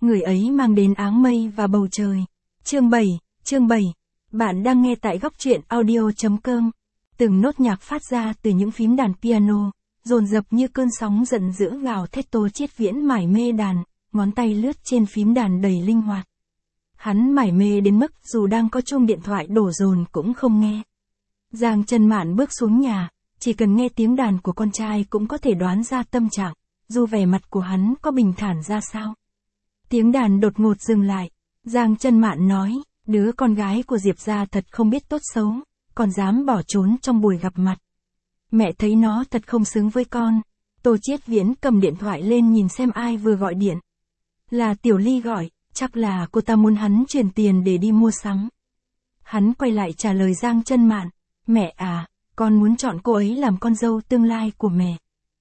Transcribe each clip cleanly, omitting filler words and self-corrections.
người ấy mang đến áng mây và bầu trời. Chương 7. Bạn đang nghe tại góc truyện audio.com. Từng nốt nhạc phát ra từ những phím đàn piano, dồn dập như cơn sóng giận dữ gào thét. Tô Chiết Viễn mải mê đàn, ngón tay lướt trên phím đàn đầy linh hoạt. Hắn mải mê đến mức dù đang có chuông điện thoại đổ dồn cũng không nghe. Giang Chân Mạn bước xuống nhà, chỉ cần nghe tiếng đàn của con trai cũng có thể đoán ra tâm trạng, dù vẻ mặt của hắn có bình thản ra sao. Tiếng đàn đột ngột dừng lại, Giang Chân Mạn nói, đứa con gái của Diệp gia thật không biết tốt xấu, còn dám bỏ trốn trong buổi gặp mặt. Mẹ thấy nó thật không xứng với con. Tô Chiết Viễn cầm điện thoại lên nhìn xem ai vừa gọi điện. Là Tiểu Ly gọi, chắc là cô ta muốn hắn chuyển tiền để đi mua sắm. Hắn quay lại trả lời Giang Chân Mạn, mẹ à, con muốn chọn cô ấy làm con dâu tương lai của mẹ.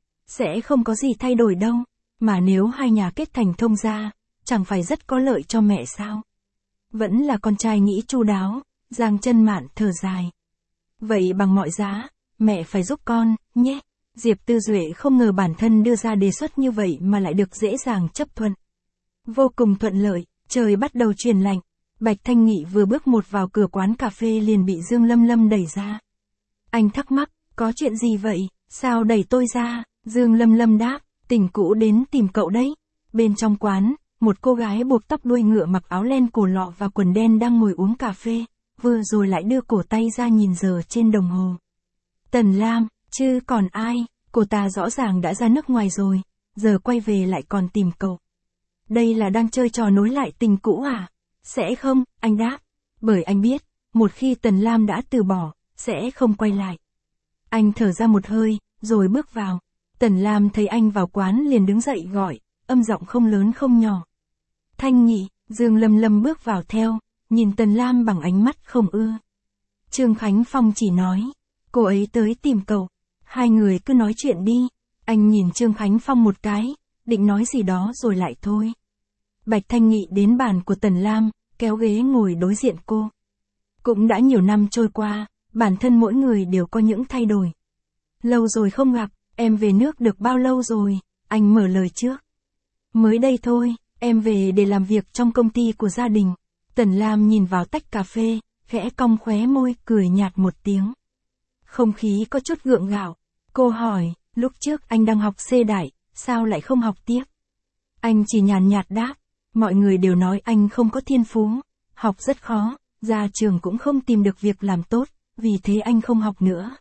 Sẽ không có gì thay đổi đâu, mà nếu hai nhà kết thành thông gia, chẳng phải rất có lợi cho mẹ sao? Vẫn là con trai nghĩ chu đáo, Giang Chân Mạn thở dài. Vậy bằng mọi giá, mẹ phải giúp con, nhé. Diệp Tư Duệ không ngờ bản thân đưa ra đề xuất như vậy mà lại được dễ dàng chấp thuận. Vô cùng thuận lợi, trời bắt đầu chuyển lạnh. Bạch Thanh Nghị vừa bước một vào cửa quán cà phê liền bị Dương Lâm Lâm đẩy ra. Anh thắc mắc, có chuyện gì vậy, sao đẩy tôi ra? Dương Lâm Lâm đáp, tình cũ đến tìm cậu đấy. Bên trong quán, một cô gái buộc tóc đuôi ngựa mặc áo len cổ lọ và quần đen đang ngồi uống cà phê, vừa rồi lại đưa cổ tay ra nhìn giờ trên đồng hồ. Tần Lam, chứ còn ai, cô ta rõ ràng đã ra nước ngoài rồi, giờ quay về lại còn tìm cậu. Đây là đang chơi trò nối lại tình cũ à? Sẽ không, anh đáp, bởi anh biết, một khi Tần Lam đã từ bỏ, sẽ không quay lại. Anh thở ra một hơi, rồi bước vào. Tần Lam thấy anh vào quán liền đứng dậy gọi, âm giọng không lớn không nhỏ. Thanh Nghị. Dương Lâm Lâm bước vào theo, nhìn Tần Lam bằng ánh mắt không ưa. Trương Khánh Phong chỉ nói, cô ấy tới tìm cậu, hai người cứ nói chuyện đi. Anh nhìn Trương Khánh Phong một cái, định nói gì đó rồi lại thôi. Bạch Thanh Nghị đến bàn của Tần Lam, kéo ghế ngồi đối diện cô. Cũng đã nhiều năm trôi qua, bản thân mỗi người đều có những thay đổi. Lâu rồi không gặp, em về nước được bao lâu rồi? Anh mở lời trước. Mới đây thôi, em về để làm việc trong công ty của gia đình. Tần Lam nhìn vào tách cà phê, khẽ cong khóe môi, cười nhạt một tiếng. Không khí có chút gượng gạo. Cô hỏi, lúc trước anh đang học C đại, sao lại không học tiếp? Anh chỉ nhàn nhạt đáp, mọi người đều nói anh không có thiên phú, học rất khó, ra trường cũng không tìm được việc làm tốt, vì thế anh không học nữa.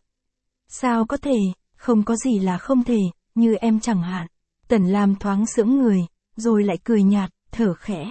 Sao có thể, không có gì là không thể, như em chẳng hạn. Tần Lam thoáng sững người, rồi lại cười nhạt, thở khẽ.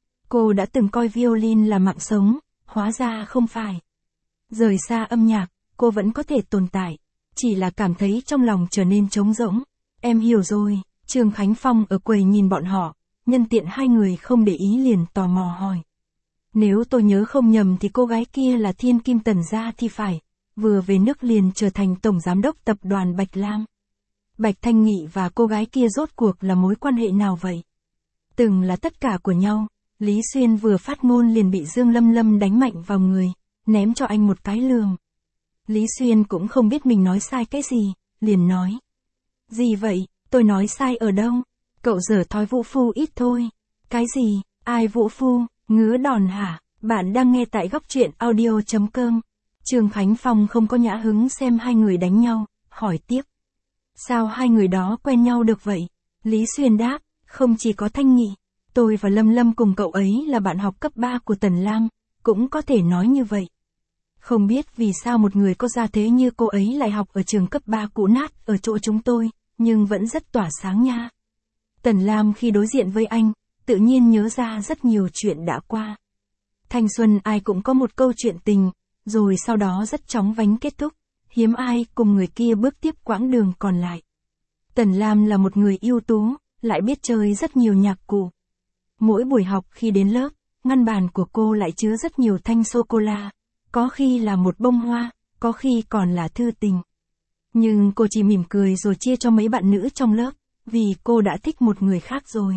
Cô đã từng coi violin là mạng sống, hóa ra không phải. Rời xa âm nhạc, cô vẫn có thể tồn tại, chỉ là cảm thấy trong lòng trở nên trống rỗng. Em hiểu rồi. Trương Khánh Phong ở quầy nhìn bọn họ, nhân tiện hai người không để ý liền tò mò hỏi. Nếu tôi nhớ không nhầm thì cô gái kia là Thiên Kim Tần gia thì phải, vừa về nước liền trở thành tổng giám đốc tập đoàn Bạch Lam. Bạch Thanh Nghị và cô gái kia rốt cuộc là mối quan hệ nào vậy? Từng là tất cả của nhau, Lý Xuyên vừa phát ngôn liền bị Dương Lâm Lâm đánh mạnh vào người, ném cho anh một cái lườm. Lý Xuyên cũng không biết mình nói sai cái gì, liền nói. Gì vậy, tôi nói sai ở đâu? Cậu dở thói vũ phu ít thôi. Cái gì, ai vũ phu, ngứa đòn hả? Bạn đang nghe tại góc truyện audio.com. Trương Khánh Phong không có nhã hứng xem hai người đánh nhau, hỏi tiếp. Sao hai người đó quen nhau được vậy? Lý Xuyên đáp, không chỉ có Thanh Nghị, tôi và Lâm Lâm cùng cậu ấy là bạn học cấp 3 của Tần Lam, cũng có thể nói như vậy. Không biết vì sao một người có gia thế như cô ấy lại học ở trường cấp 3 cũ nát ở chỗ chúng tôi, nhưng vẫn rất tỏa sáng nha. Tần Lam khi đối diện với anh, tự nhiên nhớ ra rất nhiều chuyện đã qua. Thanh xuân ai cũng có một câu chuyện tình, rồi sau đó rất chóng vánh kết thúc, hiếm ai cùng người kia bước tiếp quãng đường còn lại. Tần Lam là một người ưu tú, lại biết chơi rất nhiều nhạc cụ. Mỗi buổi học khi đến lớp, ngăn bàn của cô lại chứa rất nhiều thanh sô-cô-la, có khi là một bông hoa, có khi còn là thư tình. Nhưng cô chỉ mỉm cười rồi chia cho mấy bạn nữ trong lớp, vì cô đã thích một người khác rồi.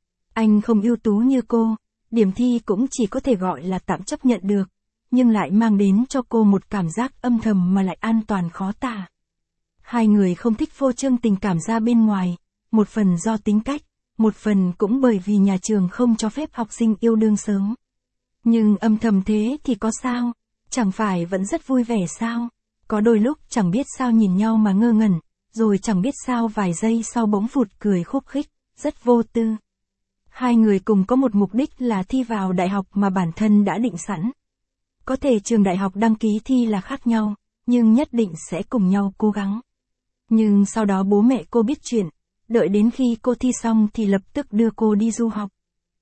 Anh không ưu tú như cô, điểm thi cũng chỉ có thể gọi là tạm chấp nhận được, nhưng lại mang đến cho cô một cảm giác âm thầm mà lại an toàn khó tả. Hai người không thích phô trương tình cảm ra bên ngoài, một phần do tính cách, một phần cũng bởi vì nhà trường không cho phép học sinh yêu đương sớm. Nhưng âm thầm thế thì có sao, chẳng phải vẫn rất vui vẻ sao? Có đôi lúc chẳng biết sao nhìn nhau mà ngơ ngẩn, rồi chẳng biết sao vài giây sau bỗng phụt cười khúc khích, rất vô tư. Hai người cùng có một mục đích là thi vào đại học mà bản thân đã định sẵn. Có thể trường đại học đăng ký thi là khác nhau, nhưng nhất định sẽ cùng nhau cố gắng. Nhưng sau đó bố mẹ cô biết chuyện, đợi đến khi cô thi xong thì lập tức đưa cô đi du học.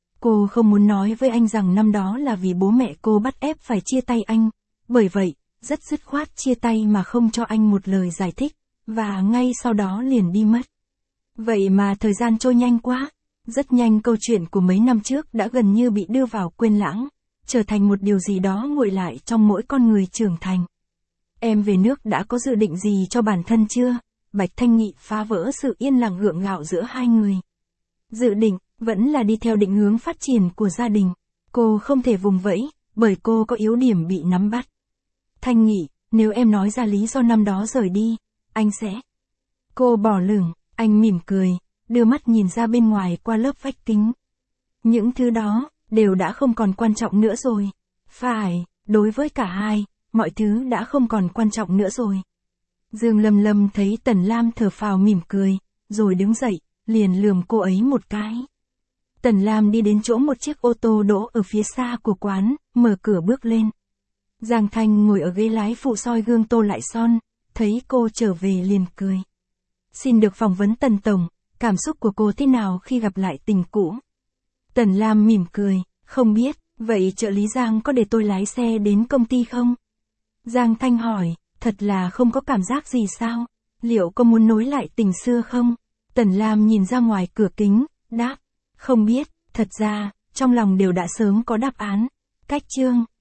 Cô không muốn nói với anh rằng năm đó là vì bố mẹ cô bắt ép phải chia tay anh, bởi vậy, rất dứt khoát chia tay mà không cho anh một lời giải thích, và ngay sau đó liền đi mất. Vậy mà thời gian trôi nhanh quá, rất nhanh câu chuyện của mấy năm trước đã gần như bị đưa vào quên lãng, trở thành một điều gì đó nguội lại trong mỗi con người trưởng thành. Em về nước đã có dự định gì cho bản thân chưa? Bạch Thanh Nghị phá vỡ sự yên lặng gượng gạo giữa hai người. Dự định, vẫn là đi theo định hướng phát triển của gia đình. Cô không thể vùng vẫy, bởi cô có yếu điểm bị nắm bắt. Thanh Nghị, nếu em nói ra lý do năm đó rời đi, anh sẽ... Cô bỏ lửng, anh mỉm cười, đưa mắt nhìn ra bên ngoài qua lớp vách kính. Những thứ đó, đều đã không còn quan trọng nữa rồi. Phải, đối với cả hai, mọi thứ đã không còn quan trọng nữa rồi. Dương Lâm Lâm thấy Tần Lam thở phào mỉm cười, rồi đứng dậy, liền lườm cô ấy một cái. Tần Lam đi đến chỗ một chiếc ô tô đỗ ở phía xa của quán, mở cửa bước lên. Giang Thanh ngồi ở ghế lái phụ soi gương tô lại son, thấy cô trở về liền cười. Xin được phỏng vấn Tần Tổng, cảm xúc của cô thế nào khi gặp lại tình cũ? Tần Lam mỉm cười, không biết, vậy trợ lý Giang có để tôi lái xe đến công ty không? Giang Thanh hỏi, thật là không có cảm giác gì sao? Liệu có muốn nối lại tình xưa không? Tần Lam nhìn ra ngoài cửa kính, đáp, không biết, thật ra, trong lòng đều đã sớm có đáp án. Cách chương